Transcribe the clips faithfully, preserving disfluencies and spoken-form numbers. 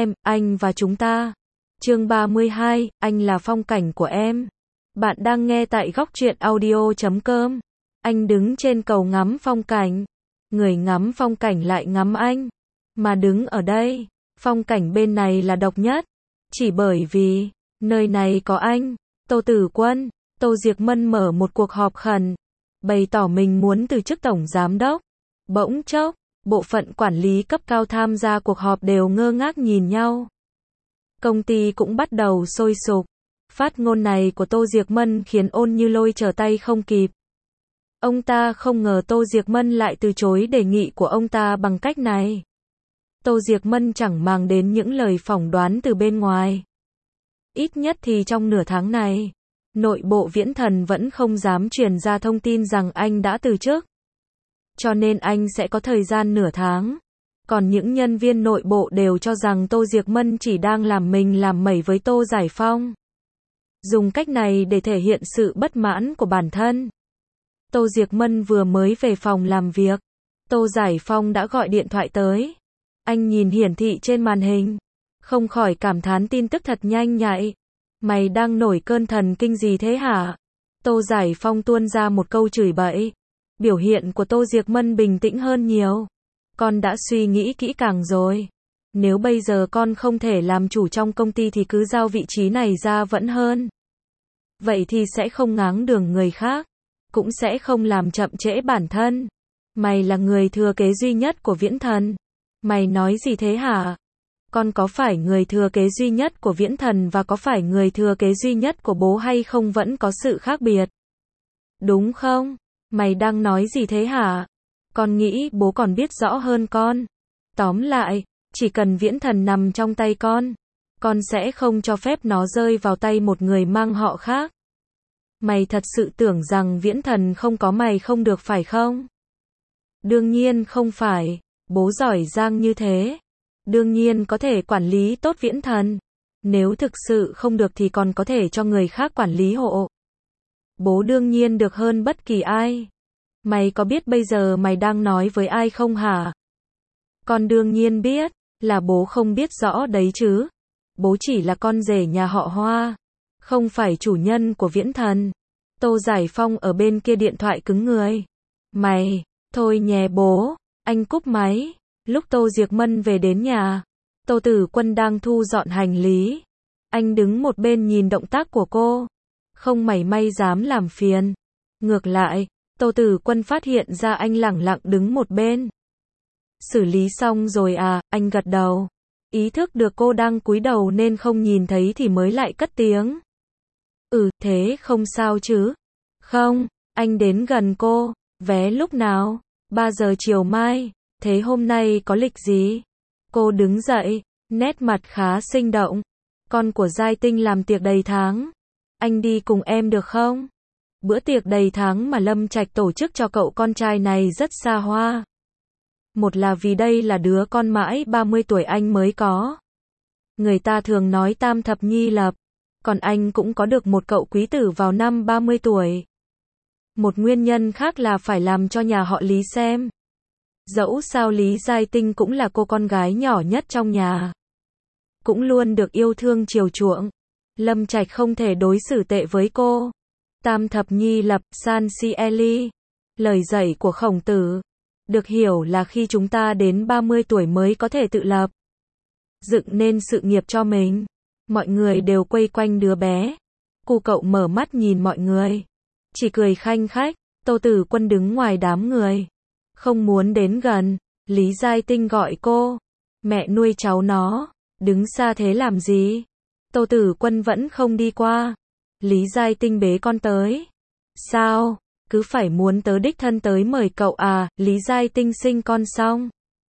em, anh và chúng ta. Chương ba mươi hai, anh là phong cảnh của em. Bạn đang nghe tại góc truyện audio chấm com. Anh đứng trên cầu ngắm phong cảnh. Người ngắm phong cảnh lại ngắm anh. Mà đứng ở đây, phong cảnh bên này là độc nhất. Chỉ bởi vì, nơi này có anh, Tô Tử Quân. Tô Diệc Mân mở một cuộc họp khẩn, bày tỏ mình muốn từ chức tổng giám đốc. Bỗng chốc, bộ phận quản lý cấp cao tham gia cuộc họp đều ngơ ngác nhìn nhau. Công ty cũng bắt đầu sôi sục. Phát ngôn này của Tô Diệc Mân khiến Ôn Như Lôi trở tay không kịp. Ông ta không ngờ Tô Diệc Mân lại từ chối đề nghị của ông ta bằng cách này. Tô Diệc Mân chẳng màng đến những lời phỏng đoán từ bên ngoài. Ít nhất thì trong nửa tháng này, nội bộ Viễn Thần vẫn không dám truyền ra thông tin rằng anh đã từ chức. Cho nên anh sẽ có thời gian nửa tháng. Còn những nhân viên nội bộ đều cho rằng Tô Diệc Mân chỉ đang làm mình làm mẩy với Tô Giải Phong. Dùng cách này để thể hiện sự bất mãn của bản thân. Tô Diệc Mân vừa mới về phòng làm việc. Tô Giải Phong đã gọi điện thoại tới. Anh nhìn hiển thị trên màn hình. Không khỏi cảm thán tin tức thật nhanh nhạy. Mày đang nổi cơn thần kinh gì thế hả? Tô Giải Phong tuôn ra một câu chửi bậy. Biểu hiện của Tô Diệc Mân bình tĩnh hơn nhiều. Con đã suy nghĩ kỹ càng rồi. Nếu bây giờ con không thể làm chủ trong công ty thì cứ giao vị trí này ra vẫn hơn. Vậy thì sẽ không ngáng đường người khác. Cũng sẽ không làm chậm trễ bản thân. Mày là người thừa kế duy nhất của Viễn Thần. Mày nói gì thế hả? Con có phải người thừa kế duy nhất của Viễn Thần và có phải người thừa kế duy nhất của bố hay không vẫn có sự khác biệt? Đúng không? Mày đang nói gì thế hả? Con nghĩ bố còn biết rõ hơn con. Tóm lại, chỉ cần Viễn Thần nằm trong tay con, con sẽ không cho phép nó rơi vào tay một người mang họ khác. Mày thật sự tưởng rằng Viễn Thần không có mày không được phải không? Đương nhiên không phải, bố giỏi giang như thế. Đương nhiên có thể quản lý tốt Viễn Thần. Nếu thực sự không được thì còn có thể cho người khác quản lý hộ. Bố đương nhiên được hơn bất kỳ ai. Mày có biết bây giờ mày đang nói với ai không hả? Con đương nhiên biết, là bố không biết rõ đấy chứ. Bố chỉ là con rể nhà họ Hoa, không phải chủ nhân của Viễn Thần. Tô Giải Phong ở bên kia điện thoại cứng người. Mày, thôi nhé bố, anh cúp máy. Lúc Tô Diệc Mân về đến nhà, Tô Tử Quân đang thu dọn hành lý. Anh đứng một bên nhìn động tác của cô, không mảy may dám làm phiền. Ngược lại, Tô Tử Quân phát hiện ra anh lẳng lặng đứng một bên. Xử lý xong rồi à? Anh gật đầu. Ý thức được cô đang cúi đầu nên không nhìn thấy thì mới lại cất tiếng. Ừ, thế không sao chứ? Không, anh đến gần cô. Vé lúc nào? ba giờ chiều mai. Thế hôm nay có lịch gì? Cô đứng dậy, nét mặt khá sinh động. Con của Giai Tinh làm tiệc đầy tháng. Anh đi cùng em được không? Bữa tiệc đầy tháng mà Lâm Trạch tổ chức cho cậu con trai này rất xa hoa. Một là vì đây là đứa con mãi ba mươi tuổi anh mới có. Người ta thường nói tam thập nhi lập. Còn anh cũng có được một cậu quý tử vào năm ba mươi tuổi. Một nguyên nhân khác là phải làm cho nhà họ Lý xem. Dẫu sao Lý Giai Tinh cũng là cô con gái nhỏ nhất trong nhà. Cũng luôn được yêu thương chiều chuộng. Lâm Trạch không thể đối xử tệ với cô. Tam thập nhi lập, san si eli. Lời dạy của Khổng Tử. Được hiểu là khi chúng ta đến ba mươi tuổi mới có thể tự lập. Dựng nên sự nghiệp cho mình. Mọi người đều quây quanh đứa bé. Cu cậu mở mắt nhìn mọi người. Chỉ cười khanh khách. Tô Tử Quân đứng ngoài đám người. Không muốn đến gần. Lý Giai Tinh gọi cô. Mẹ nuôi cháu nó. Đứng xa thế làm gì? Tô Tử Quân vẫn không đi qua. Lý Giai Tinh bế con tới. Sao? Cứ phải muốn tớ đích thân tới mời cậu à? Lý Giai Tinh sinh con xong.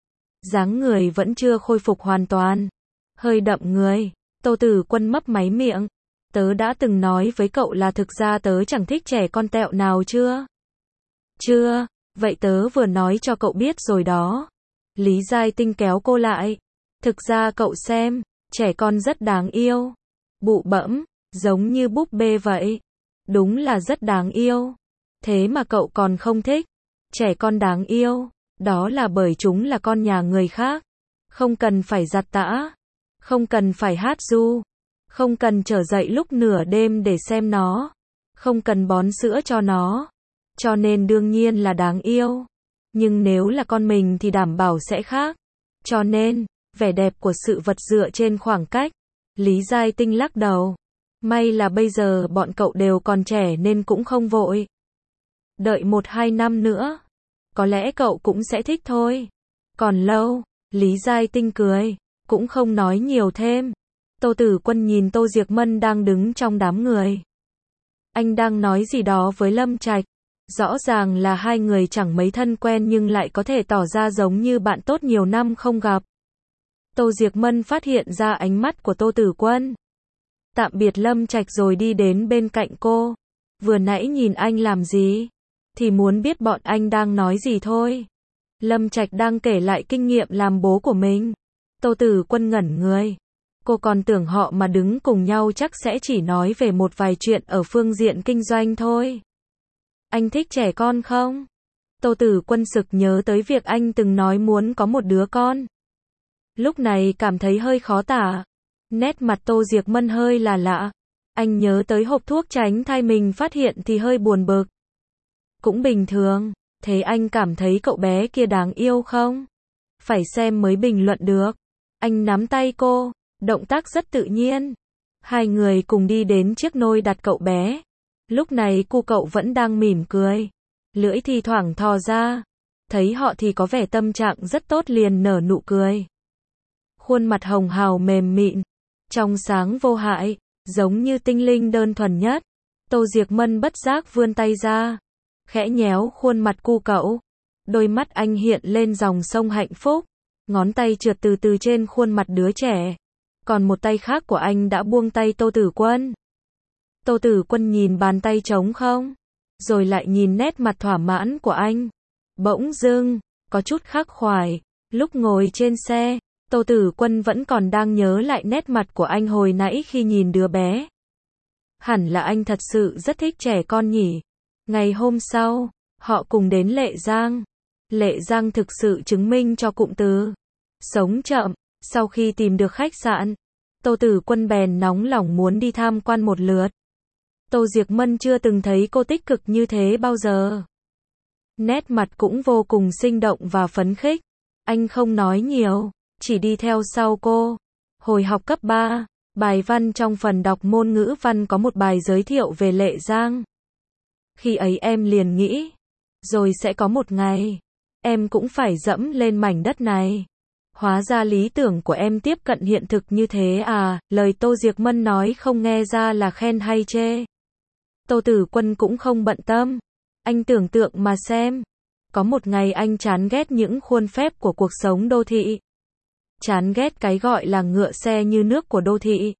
Dáng người vẫn chưa khôi phục hoàn toàn. Hơi đậm người. Tô Tử Quân mấp máy miệng. Tớ đã từng nói với cậu là thực ra tớ chẳng thích trẻ con tẹo nào chưa? Chưa. Vậy tớ vừa nói cho cậu biết rồi đó. Lý Giai Tinh kéo cô lại. Thực ra cậu xem, trẻ con rất đáng yêu. Bụ bẫm, giống như búp bê vậy. Đúng là rất đáng yêu. Thế mà cậu còn không thích. Trẻ con đáng yêu, đó là bởi chúng là con nhà người khác. Không cần phải giặt tã. Không cần phải hát ru. Không cần trở dậy lúc nửa đêm để xem nó. Không cần bón sữa cho nó. Cho nên đương nhiên là đáng yêu. Nhưng nếu là con mình thì đảm bảo sẽ khác. Cho nên, vẻ đẹp của sự vật dựa trên khoảng cách. Lý Giai Tinh lắc đầu. May là bây giờ bọn cậu đều còn trẻ nên cũng không vội. Đợi một hai năm nữa. Có lẽ cậu cũng sẽ thích thôi. Còn lâu. Lý Giai Tinh cười. Cũng không nói nhiều thêm. Tô Tử Quân nhìn Tô Diệc Mân đang đứng trong đám người. Anh đang nói gì đó với Lâm Trạch. Rõ ràng là hai người chẳng mấy thân quen nhưng lại có thể tỏ ra giống như bạn tốt nhiều năm không gặp. Tô Diệc Mân phát hiện ra ánh mắt của Tô Tử Quân. Tạm biệt Lâm Trạch rồi đi đến bên cạnh cô. Vừa nãy nhìn anh làm gì? Thì muốn biết bọn anh đang nói gì thôi. Lâm Trạch đang kể lại kinh nghiệm làm bố của mình. Tô Tử Quân ngẩn người. Cô còn tưởng họ mà đứng cùng nhau chắc sẽ chỉ nói về một vài chuyện ở phương diện kinh doanh thôi. Anh thích trẻ con không? Tô Tử Quân sực nhớ tới việc anh từng nói muốn có một đứa con. Lúc này cảm thấy hơi khó tả. Nét mặt Tô Diệc Mân hơi là lạ. Anh nhớ tới hộp thuốc tránh thai mình phát hiện thì hơi buồn bực. Cũng bình thường. Thế anh cảm thấy cậu bé kia đáng yêu không? Phải xem mới bình luận được. Anh nắm tay cô. Động tác rất tự nhiên. Hai người cùng đi đến chiếc nôi đặt cậu bé. Lúc này cu cậu vẫn đang mỉm cười. Lưỡi thì thoảng thò ra. Thấy họ thì có vẻ tâm trạng rất tốt liền nở nụ cười. Khuôn mặt hồng hào mềm mịn. Trong sáng vô hại. Giống như tinh linh đơn thuần nhất. Tô Diệc Mân bất giác vươn tay ra. Khẽ nhéo khuôn mặt cu cậu. Đôi mắt anh hiện lên dòng sông hạnh phúc. Ngón tay trượt từ từ trên khuôn mặt đứa trẻ. Còn một tay khác của anh đã buông tay Tô Tử Quân. Tô Tử Quân nhìn bàn tay trống không. Rồi lại nhìn nét mặt thỏa mãn của anh. Bỗng dưng, có chút khắc khoải. Lúc ngồi trên xe, Tô Tử Quân vẫn còn đang nhớ lại nét mặt của anh hồi nãy khi nhìn đứa bé. Hẳn là anh thật sự rất thích trẻ con nhỉ. Ngày hôm sau, họ cùng đến Lệ Giang. Lệ Giang thực sự chứng minh cho cụm từ sống chậm. Sau khi tìm được khách sạn, Tô Tử Quân bèn nóng lòng muốn đi tham quan một lượt. Tô Diệc Mân chưa từng thấy cô tích cực như thế bao giờ. Nét mặt cũng vô cùng sinh động và phấn khích. Anh không nói nhiều, chỉ đi theo sau cô. Hồi học cấp ba, bài văn trong phần đọc môn ngữ văn có một bài giới thiệu về Lệ Giang. Khi ấy em liền nghĩ, rồi sẽ có một ngày, em cũng phải dẫm lên mảnh đất này. Hóa ra lý tưởng của em tiếp cận hiện thực như thế à, lời Tô Diệc Mân nói không nghe ra là khen hay chê. Tô Tử Quân cũng không bận tâm. Anh tưởng tượng mà xem. Có một ngày anh chán ghét những khuôn phép của cuộc sống đô thị. Chán ghét cái gọi là ngựa xe như nước của đô thị.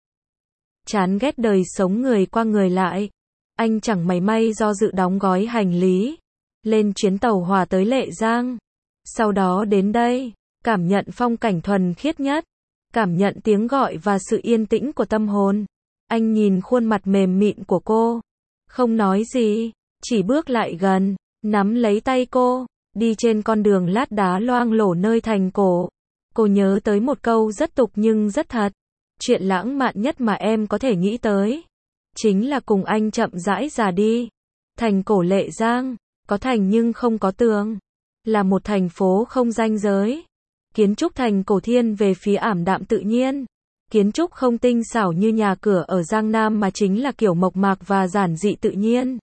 Chán ghét đời sống người qua người lại. Anh chẳng mảy may do dự đóng gói hành lý. Lên chuyến tàu hỏa tới Lệ Giang. Sau đó đến đây. Cảm nhận phong cảnh thuần khiết nhất. Cảm nhận tiếng gọi và sự yên tĩnh của tâm hồn. Anh nhìn khuôn mặt mềm mịn của cô. Không nói gì. Chỉ bước lại gần. Nắm lấy tay cô. Đi trên con đường lát đá loang lổ nơi thành cổ. Cô nhớ tới một câu rất tục nhưng rất thật. Chuyện lãng mạn nhất mà em có thể nghĩ tới. Chính là cùng anh chậm rãi già đi. Thành cổ Lệ Giang. Có thành nhưng không có tường. Là một thành phố không ranh giới. Kiến trúc thành cổ thiên về phía ảm đạm tự nhiên. Kiến trúc không tinh xảo như nhà cửa ở Giang Nam mà chính là kiểu mộc mạc và giản dị tự nhiên.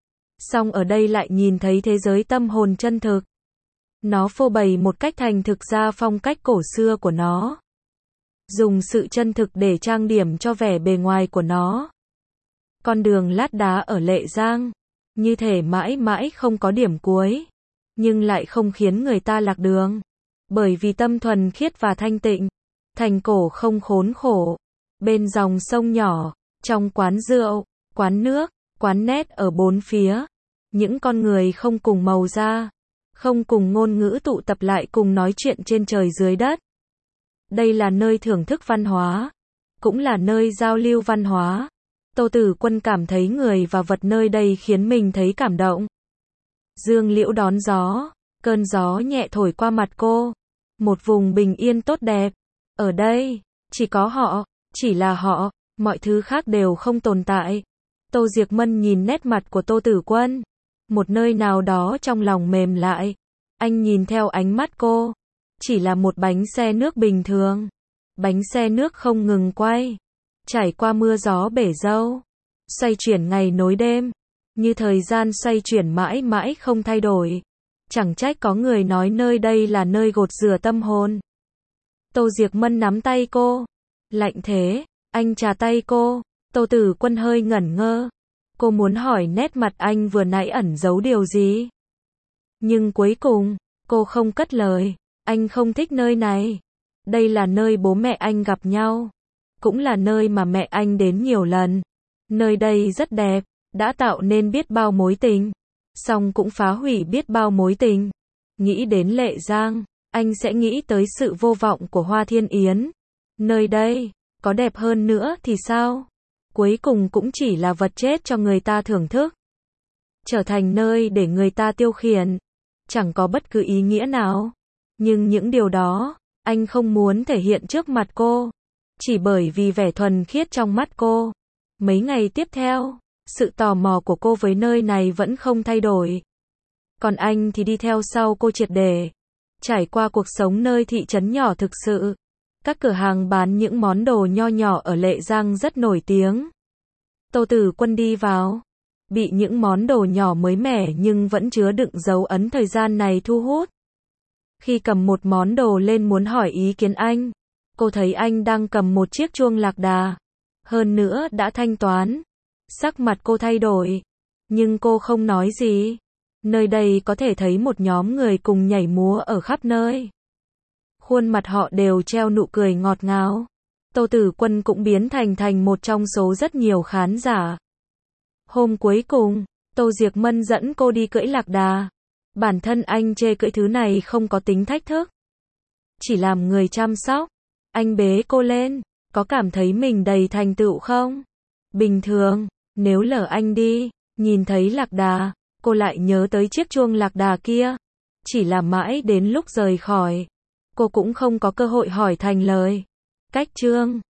Song ở đây lại nhìn thấy thế giới tâm hồn chân thực. Nó phô bày một cách thành thực ra phong cách cổ xưa của nó. Dùng sự chân thực để trang điểm cho vẻ bề ngoài của nó. Con đường lát đá ở Lệ Giang, như thể mãi mãi không có điểm cuối, nhưng lại không khiến người ta lạc đường. Bởi vì tâm thuần khiết và thanh tịnh, thành cổ không khốn khổ. Bên dòng sông nhỏ, trong quán rượu, quán nước, quán nét ở bốn phía, những con người không cùng màu da, không cùng ngôn ngữ tụ tập lại cùng nói chuyện trên trời dưới đất. Đây là nơi thưởng thức văn hóa, cũng là nơi giao lưu văn hóa. Tô Tử Quân cảm thấy người và vật nơi đây khiến mình thấy cảm động. Dương liễu đón gió, cơn gió nhẹ thổi qua mặt cô. Một vùng bình yên tốt đẹp. Ở đây, Chỉ có họ, chỉ là họ, mọi thứ khác đều không tồn tại. Tô Diệc Mân nhìn nét mặt của Tô Tử Quân. Một nơi nào đó trong lòng mềm lại. Anh nhìn theo ánh mắt cô. Chỉ là một bánh xe nước bình thường. Bánh xe nước không ngừng quay. Trải qua mưa gió bể dâu. Xoay chuyển ngày nối đêm. Như thời gian xoay chuyển mãi mãi không thay đổi. Chẳng trách có người nói nơi đây là nơi gột rửa tâm hồn. Tô Diệc Mân nắm tay cô. Lạnh thế, anh chà tay cô. Tô Tử Quân hơi ngẩn ngơ. Cô muốn hỏi nét mặt anh vừa nãy ẩn giấu điều gì. Nhưng cuối cùng, cô không cất lời. Anh không thích nơi này. Đây là nơi bố mẹ anh gặp nhau. Cũng là nơi mà mẹ anh đến nhiều lần. Nơi đây rất đẹp, đã tạo nên biết bao mối tình. Song cũng phá hủy biết bao mối tình. Nghĩ đến Lệ Giang, anh sẽ nghĩ tới sự vô vọng của Hoa Thiên Yến. Nơi đây, có đẹp hơn nữa thì sao? Cuối cùng cũng chỉ là vật chết cho người ta thưởng thức. Trở thành nơi để người ta tiêu khiển. Chẳng có bất cứ ý nghĩa nào. Nhưng những điều đó, anh không muốn thể hiện trước mặt cô. Chỉ bởi vì vẻ thuần khiết trong mắt cô. Mấy ngày tiếp theo, sự tò mò của cô với nơi này vẫn không thay đổi. Còn anh thì đi theo sau cô triệt để. Trải qua cuộc sống nơi thị trấn nhỏ thực sự. Các cửa hàng bán những món đồ nho nhỏ ở Lệ Giang rất nổi tiếng. Tô Tử Quân đi vào. Bị những món đồ nhỏ mới mẻ nhưng vẫn chứa đựng dấu ấn thời gian này thu hút. Khi cầm một món đồ lên muốn hỏi ý kiến anh, cô thấy anh đang cầm một chiếc chuông lạc đà. Hơn nữa đã thanh toán. Sắc mặt cô thay đổi. Nhưng cô không nói gì. Nơi đây có thể thấy một nhóm người cùng nhảy múa ở khắp nơi. Khuôn mặt họ đều treo nụ cười ngọt ngào. Tô Tử Quân cũng biến thành thành một trong số rất nhiều khán giả. Hôm cuối cùng, Tô Diệc Mân dẫn cô đi cưỡi lạc đà. Bản thân anh chê cưỡi thứ này không có tính thách thức. Chỉ làm người chăm sóc. Anh bế cô lên. Có cảm thấy mình đầy thành tựu không? Bình thường, nếu lỡ anh đi, nhìn thấy lạc đà, cô lại nhớ tới chiếc chuông lạc đà kia. Chỉ là mãi đến lúc rời khỏi, cô cũng không có cơ hội hỏi thành lời. Cách chương